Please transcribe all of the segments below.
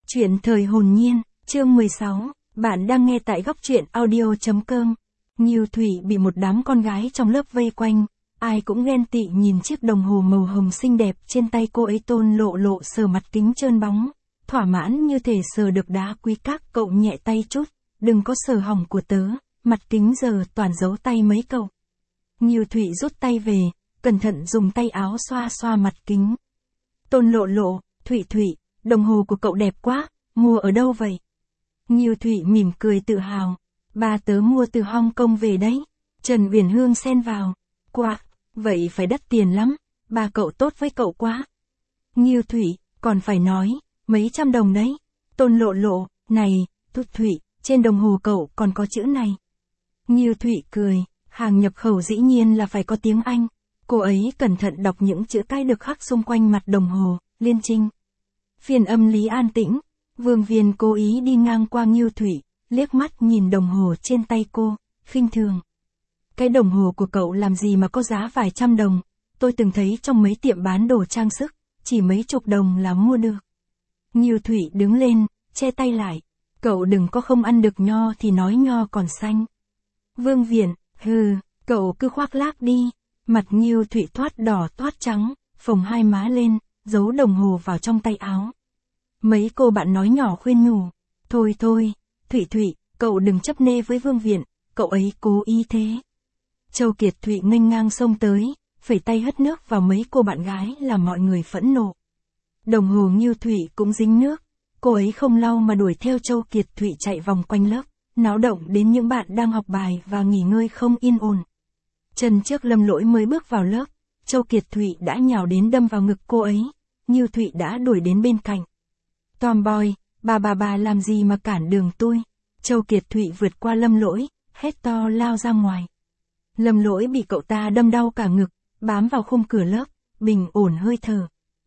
Chuyện thời hồn nhiên, chương 16, bạn đang nghe tại góc truyện audio.com. Nghiêu Thủy bị một đám con gái trong lớp vây quanh, ai cũng ghen tị nhìn chiếc đồng hồ màu hồng xinh đẹp trên tay cô ấy. Tôn Lộ Lộ sờ mặt kính trơn bóng, thỏa mãn như thể sờ được đá quý. Các cậu nhẹ tay chút, đừng có sờ hỏng của tớ, mặt kính giờ toàn dấu tay mấy cậu. Nghiêu Thủy rút tay về, cẩn thận dùng tay áo xoa xoa mặt kính. Tôn Lộ Lộ, Thủy Thủy, đồng hồ của cậu đẹp quá, mua ở đâu vậy? Nghiêu Thủy mỉm cười tự hào, ba tớ mua từ Hong Kong về đấy. Trần Uyển Hương xen vào, quá, vậy phải đắt tiền lắm, ba cậu tốt với cậu quá. Nghiêu Thủy, còn phải nói, mấy trăm đồng đấy. Tôn Lộ Lộ, này, Thủy, trên đồng hồ cậu còn có chữ này. Nghiêu Thủy cười, hàng nhập khẩu dĩ nhiên là phải có tiếng Anh. Cô ấy cẩn thận đọc những chữ cái được khắc xung quanh mặt đồng hồ. Liên Trinh. Phiên âm lý an tĩnh. Vương Viên cố ý đi ngang qua Nghiêu Thủy, liếc mắt nhìn đồng hồ trên tay cô, khinh thường. Cái đồng hồ của cậu làm gì mà có giá vài trăm đồng, tôi từng thấy trong mấy tiệm bán đồ trang sức, chỉ mấy chục đồng là mua được. Nghiêu Thủy đứng lên, che tay lại. Cậu đừng có không ăn được nho thì nói nho còn xanh. Vương Viện, hừ, cậu cứ khoác lác đi. Mặt Nghiêu Thủy thoát đỏ thoát trắng, phồng hai má lên, giấu đồng hồ vào trong tay áo. Mấy cô bạn nói nhỏ khuyên nhủ, thôi, Thủy, cậu đừng chấp nê với Vương Viện, cậu ấy cố ý thế. Châu Kiệt Thụy nghênh ngang xông tới, phẩy tay hất nước vào mấy cô bạn gái làm mọi người phẫn nộ. Đồng hồ Nghiêu Thủy cũng dính nước, cô ấy không lau mà đuổi theo Châu Kiệt Thụy chạy vòng quanh lớp, náo động đến những bạn đang học bài và nghỉ ngơi không yên ổn. Chân trước Lâm Lỗi mới bước vào lớp, Châu Kiệt Thụy đã nhào đến đâm vào ngực cô ấy, Nghiêu Thụy đã đuổi đến bên cạnh. Tomboy, bà làm gì mà cản đường tôi? Châu Kiệt Thụy vượt qua Lâm Lỗi, hét to lao ra ngoài. Lâm Lỗi bị cậu ta đâm đau cả ngực, bám vào khung cửa lớp, bình ổn hơi thở.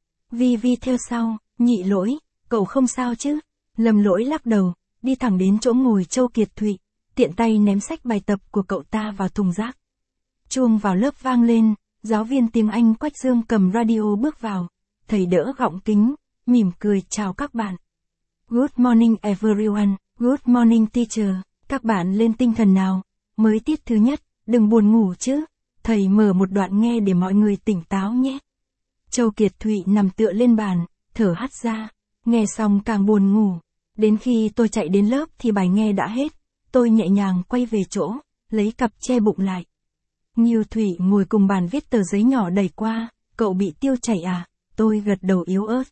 Vi Vi theo sau, Nhị Lỗi, cậu không sao chứ? Lâm Lỗi lắc đầu, đi thẳng đến chỗ ngồi Châu Kiệt Thụy, tiện tay ném sách bài tập của cậu ta vào thùng rác. Chuông vào lớp vang lên, giáo viên tiếng Anh Quách Dương cầm radio bước vào, thầy đỡ gọng kính, mỉm cười chào các bạn. Good morning everyone, good morning teacher, các bạn lên tinh thần nào, mới tiết thứ nhất, đừng buồn ngủ chứ, thầy mở một đoạn nghe để mọi người tỉnh táo nhé. Châu Kiệt Thụy nằm tựa lên bàn, thở hắt ra, nghe xong càng buồn ngủ, đến khi tôi chạy đến lớp thì bài nghe đã hết, tôi nhẹ nhàng quay về chỗ, lấy cặp che bụng lại. Nghiêu Thủy ngồi cùng bàn viết tờ giấy nhỏ đẩy qua, cậu bị tiêu chảy à? Tôi gật đầu yếu ớt.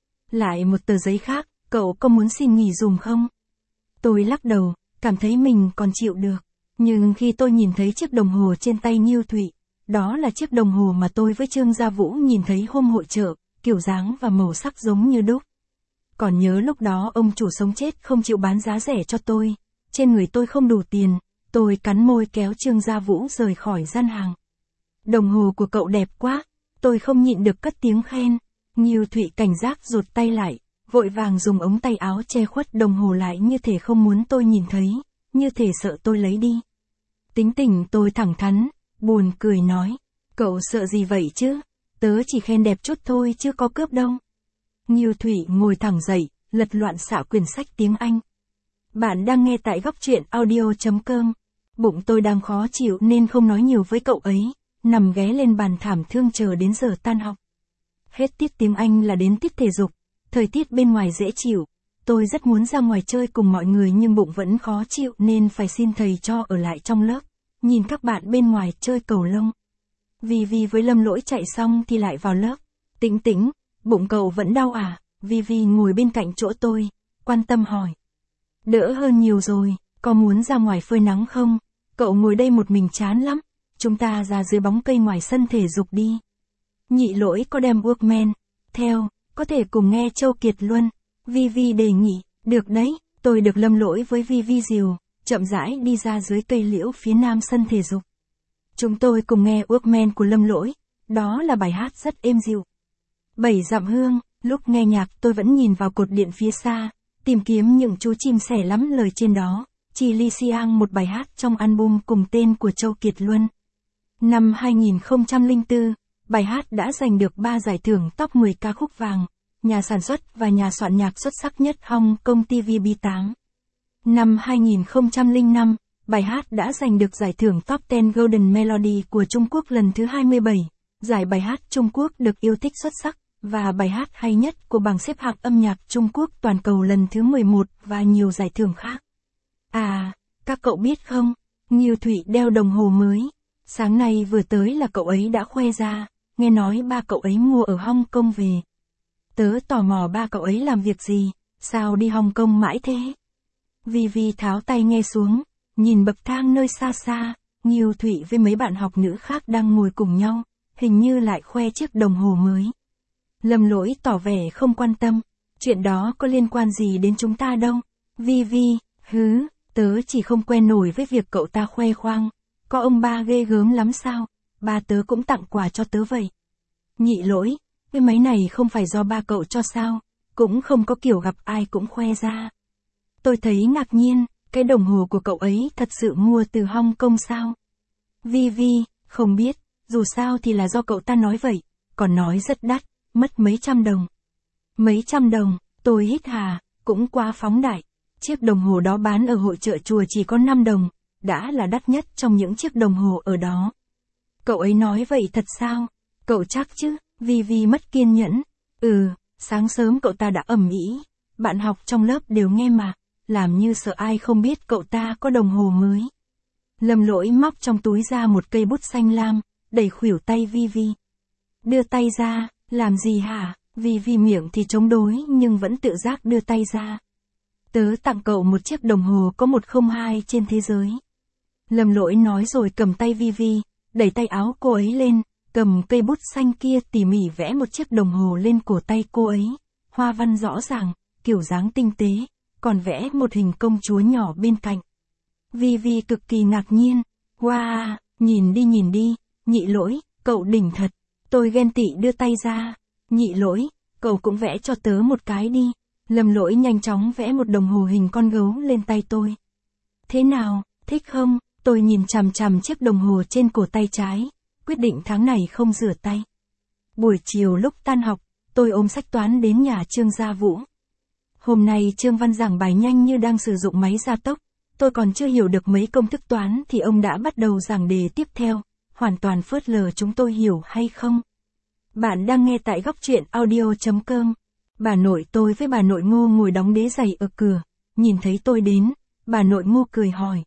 Lại một tờ giấy khác, cậu có muốn xin nghỉ dùm không? Tôi lắc đầu, cảm thấy mình còn chịu được. Nhưng khi tôi nhìn thấy chiếc đồng hồ trên tay Nghiêu Thủy, đó là chiếc đồng hồ mà tôi với Trương Gia Vũ nhìn thấy hôm hội chợ, kiểu dáng và màu sắc giống như đúc. Còn nhớ lúc đó ông chủ sống chết không chịu bán giá rẻ cho tôi, trên người tôi không đủ tiền, tôi cắn môi kéo Trương Gia Vũ rời khỏi gian hàng. Đồng hồ của cậu đẹp quá, tôi không nhịn được cất tiếng khen. Nghiêu Thụy cảnh giác rụt tay lại, vội vàng dùng ống tay áo che khuất đồng hồ lại như thể không muốn tôi nhìn thấy, như thể sợ tôi lấy đi. Tính tình tôi thẳng thắn, buồn cười nói, cậu sợ gì vậy chứ, tớ chỉ khen đẹp chút thôi chứ có cướp đâu. Nghiêu Thụy ngồi thẳng dậy, lật loạn xạ quyển sách tiếng Anh. Bạn đang nghe tại góc truyện audio.com. Bụng tôi đang khó chịu nên không nói nhiều với cậu ấy, nằm ghé lên bàn thảm thương chờ đến giờ tan học. Hết tiết tiếng Anh là đến tiết thể dục, thời tiết bên ngoài dễ chịu, tôi rất muốn ra ngoài chơi cùng mọi người nhưng bụng vẫn khó chịu nên phải xin thầy cho ở lại trong lớp, nhìn các bạn bên ngoài chơi cầu lông. Vi với Lâm Lỗi chạy xong thì lại vào lớp. Tĩnh, bụng cậu vẫn đau à? Vi ngồi bên cạnh chỗ tôi, quan tâm hỏi. Đỡ hơn nhiều rồi, có muốn ra ngoài phơi nắng không? Cậu ngồi đây một mình chán lắm, chúng ta ra dưới bóng cây ngoài sân thể dục đi. Nhị Lỗi có đem Walkman theo, có thể cùng nghe Châu Kiệt Luân. Vi đề nghị, được đấy, tôi được Lâm Lỗi với Vi dìu, chậm rãi đi ra dưới cây liễu phía nam sân thể dục. Chúng tôi cùng nghe Walkman của Lâm Lỗi, đó là bài hát rất êm dịu. 7 dặm hương, lúc nghe nhạc tôi vẫn nhìn vào cột điện phía xa, tìm kiếm những chú chim sẻ lắm lời trên đó. Chi Ly Siang, một bài hát trong album cùng tên của Châu Kiệt Luân. Năm 2004, bài hát đã giành được 3 giải thưởng top 10 ca khúc vàng, nhà sản xuất và nhà soạn nhạc xuất sắc nhất Hong Kong TVB8. Năm 2005, bài hát đã giành được giải thưởng Top 10 Golden Melody của Trung Quốc lần thứ 27, giải bài hát Trung Quốc được yêu thích xuất sắc, và bài hát hay nhất của bảng xếp hạng âm nhạc Trung Quốc toàn cầu lần thứ 11 và nhiều giải thưởng khác. À, các cậu biết không, Nghiêu Thụy đeo đồng hồ mới. Sáng nay vừa tới là cậu ấy đã khoe ra, nghe nói ba cậu ấy mua ở Hong Kong về. Tớ tò mò ba cậu ấy làm việc gì, sao đi Hong Kong mãi thế? Vi tháo tay nghe xuống, nhìn bậc thang nơi xa xa, Nghiêu Thụy với mấy bạn học nữ khác đang ngồi cùng nhau, hình như lại khoe chiếc đồng hồ mới. Lâm Lỗi tỏ vẻ không quan tâm, chuyện đó có liên quan gì đến chúng ta đâu. Vi, tớ chỉ không quen nổi với việc cậu ta khoe khoang, có ông ba ghê gớm lắm sao, ba tớ cũng tặng quà cho tớ vậy. Nhị Lỗi, cái máy này không phải do ba cậu cho sao, cũng không có kiểu gặp ai cũng khoe ra. Tôi thấy ngạc nhiên, cái đồng hồ của cậu ấy thật sự mua từ Hong Kong sao? Vi, không biết, dù sao thì là do cậu ta nói vậy, còn nói rất đắt, mất mấy trăm đồng. Mấy trăm đồng, tôi hít hà, cũng quá phóng đại. Chiếc đồng hồ đó bán ở hội chợ chùa chỉ có 5 đồng, đã là đắt nhất trong những chiếc đồng hồ ở đó. Cậu ấy nói vậy thật sao? Cậu chắc chứ? Vi mất kiên nhẫn. Sáng sớm cậu ta đã ầm ĩ, bạn học trong lớp đều nghe mà, làm như sợ ai không biết cậu ta có đồng hồ mới. Lâm Lỗi móc trong túi ra một cây bút xanh lam, đẩy khuỷu tay Vi. Đưa tay ra, làm gì hả? Vi miệng thì chống đối nhưng vẫn tự giác đưa tay ra. Tớ tặng cậu một chiếc đồng hồ có 102 trên thế giới. Lâm Lỗi nói rồi cầm tay Vi, đẩy tay áo cô ấy lên, cầm cây bút xanh kia tỉ mỉ vẽ một chiếc đồng hồ lên cổ tay cô ấy. Hoa văn rõ ràng, kiểu dáng tinh tế, còn vẽ một hình công chúa nhỏ bên cạnh. Vi cực kỳ ngạc nhiên. Wow, nhìn đi, Nhị Lỗi, cậu đỉnh thật. Tôi ghen tị đưa tay ra. Nhị Lỗi, cậu cũng vẽ cho tớ một cái đi. Lâm Lỗi nhanh chóng vẽ một đồng hồ hình con gấu lên tay tôi. Thế nào, thích không? Tôi nhìn chằm chiếc đồng hồ trên cổ tay trái, quyết định tháng này không rửa tay. Buổi chiều lúc tan học, tôi ôm sách toán đến nhà Trương Gia Vũ. Hôm nay Trương Văn giảng bài nhanh như đang sử dụng máy gia tốc, tôi còn chưa hiểu được mấy công thức toán thì ông đã bắt đầu giảng đề tiếp theo, hoàn toàn phớt lờ chúng tôi hiểu hay không. Bạn đang nghe tại góc truyện audio.com. Bà nội tôi với bà nội Ngô ngồi đóng đế giày ở cửa, nhìn thấy tôi đến, bà nội Ngô cười hỏi.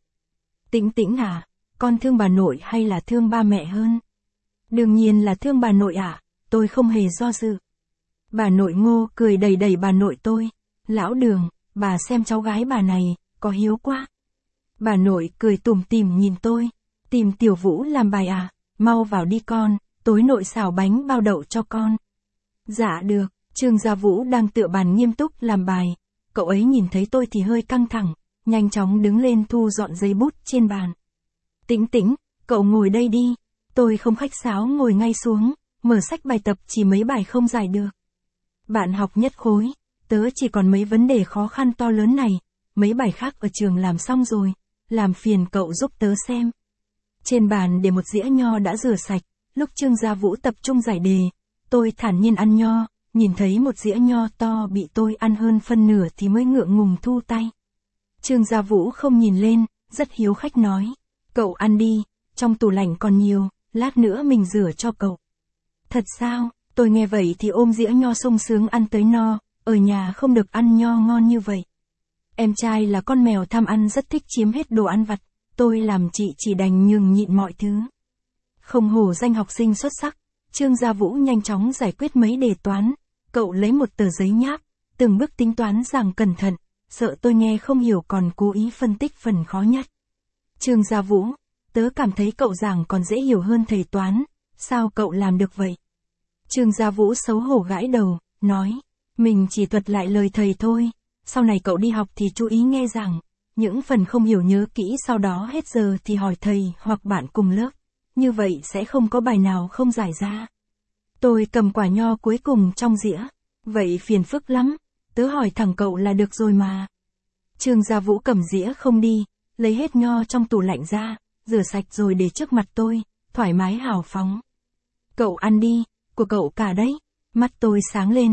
Tĩnh à, con thương bà nội hay là thương ba mẹ hơn? Đương nhiên là thương bà nội ạ, tôi không hề do dự. Bà nội Ngô cười đầy bà nội tôi. Lão Đường, bà xem cháu gái bà này, có hiếu quá. Bà nội cười tủm tỉm nhìn tôi. Tìm Tiểu Vũ làm bài à, mau vào đi con, tối nội xào bánh bao đậu cho con. Dạ được. Trương Gia Vũ đang tựa bàn nghiêm túc làm bài, cậu ấy nhìn thấy tôi thì hơi căng thẳng, nhanh chóng đứng lên thu dọn giấy bút trên bàn. Tĩnh, cậu ngồi đây đi. Tôi không khách sáo ngồi ngay xuống, mở sách bài tập chỉ mấy bài không giải được. Bạn học nhất khối, tớ chỉ còn mấy vấn đề khó khăn to lớn này, mấy bài khác ở trường làm xong rồi, làm phiền cậu giúp tớ xem. Trên bàn để một dĩa nho đã rửa sạch, lúc Trương Gia Vũ tập trung giải đề, tôi thản nhiên ăn nho. Nhìn thấy một dĩa nho to bị tôi ăn hơn phân nửa thì mới ngượng ngùng thu tay. Trương Gia Vũ không nhìn lên, rất hiếu khách nói. Cậu ăn đi, trong tủ lạnh còn nhiều, lát nữa mình rửa cho cậu. Thật sao? Tôi nghe vậy thì ôm dĩa nho sung sướng ăn tới no, ở nhà không được ăn nho ngon như vậy. Em trai là con mèo tham ăn rất thích chiếm hết đồ ăn vặt, tôi làm chị chỉ đành nhường nhịn mọi thứ. Không hổ danh học sinh xuất sắc, Trương Gia Vũ nhanh chóng giải quyết mấy đề toán. Cậu lấy một tờ giấy nháp, từng bước tính toán giảng cẩn thận, sợ tôi nghe không hiểu còn cố ý phân tích phần khó nhất. Trương Gia Vũ, tớ cảm thấy cậu giảng còn dễ hiểu hơn thầy toán, sao cậu làm được vậy? Trương Gia Vũ xấu hổ gãi đầu, nói, mình chỉ thuật lại lời thầy thôi, sau này cậu đi học thì chú ý nghe giảng, những phần không hiểu nhớ kỹ sau đó hết giờ thì hỏi thầy hoặc bạn cùng lớp, như vậy sẽ không có bài nào không giải ra. Tôi cầm quả nho cuối cùng trong dĩa. Vậy phiền phức lắm, tớ hỏi thẳng cậu là được rồi mà. Trương Gia Vũ cầm dĩa không đi, lấy hết nho trong tủ lạnh ra, rửa sạch rồi để trước mặt tôi, thoải mái hào phóng. Cậu ăn đi, của cậu cả đấy. Mắt tôi sáng lên,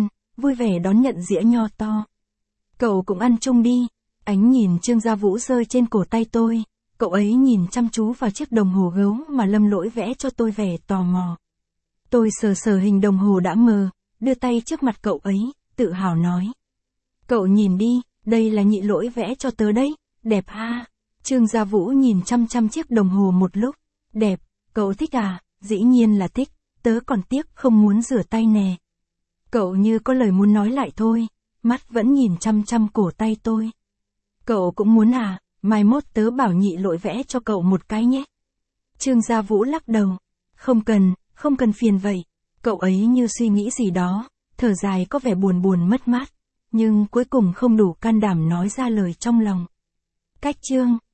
vui vẻ đón nhận dĩa nho to. Cậu cũng ăn chung đi. Ánh nhìn Trương Gia Vũ rơi trên cổ tay tôi, cậu ấy nhìn chăm chú vào chiếc đồng hồ gấu mà Lâm Lỗi vẽ cho tôi vẻ tò mò. Tôi sờ sờ hình đồng hồ đã mờ, đưa tay trước mặt cậu ấy, tự hào nói. Cậu nhìn đi, đây là Nhị Lỗi vẽ cho tớ đấy, đẹp ha. Trương Gia Vũ nhìn chăm chăm chiếc đồng hồ một lúc, đẹp, cậu thích à, dĩ nhiên là thích, tớ còn tiếc không muốn rửa tay nè. Cậu như có lời muốn nói lại thôi, mắt vẫn nhìn chăm chăm cổ tay tôi. Cậu cũng muốn à, mai mốt tớ bảo Nhị Lỗi vẽ cho cậu một cái nhé. Trương Gia Vũ lắc đầu, không cần phiền vậy. Cậu ấy như suy nghĩ gì đó, thở dài có vẻ buồn buồn mất mát, nhưng cuối cùng không đủ can đảm nói ra lời trong lòng. Cách chương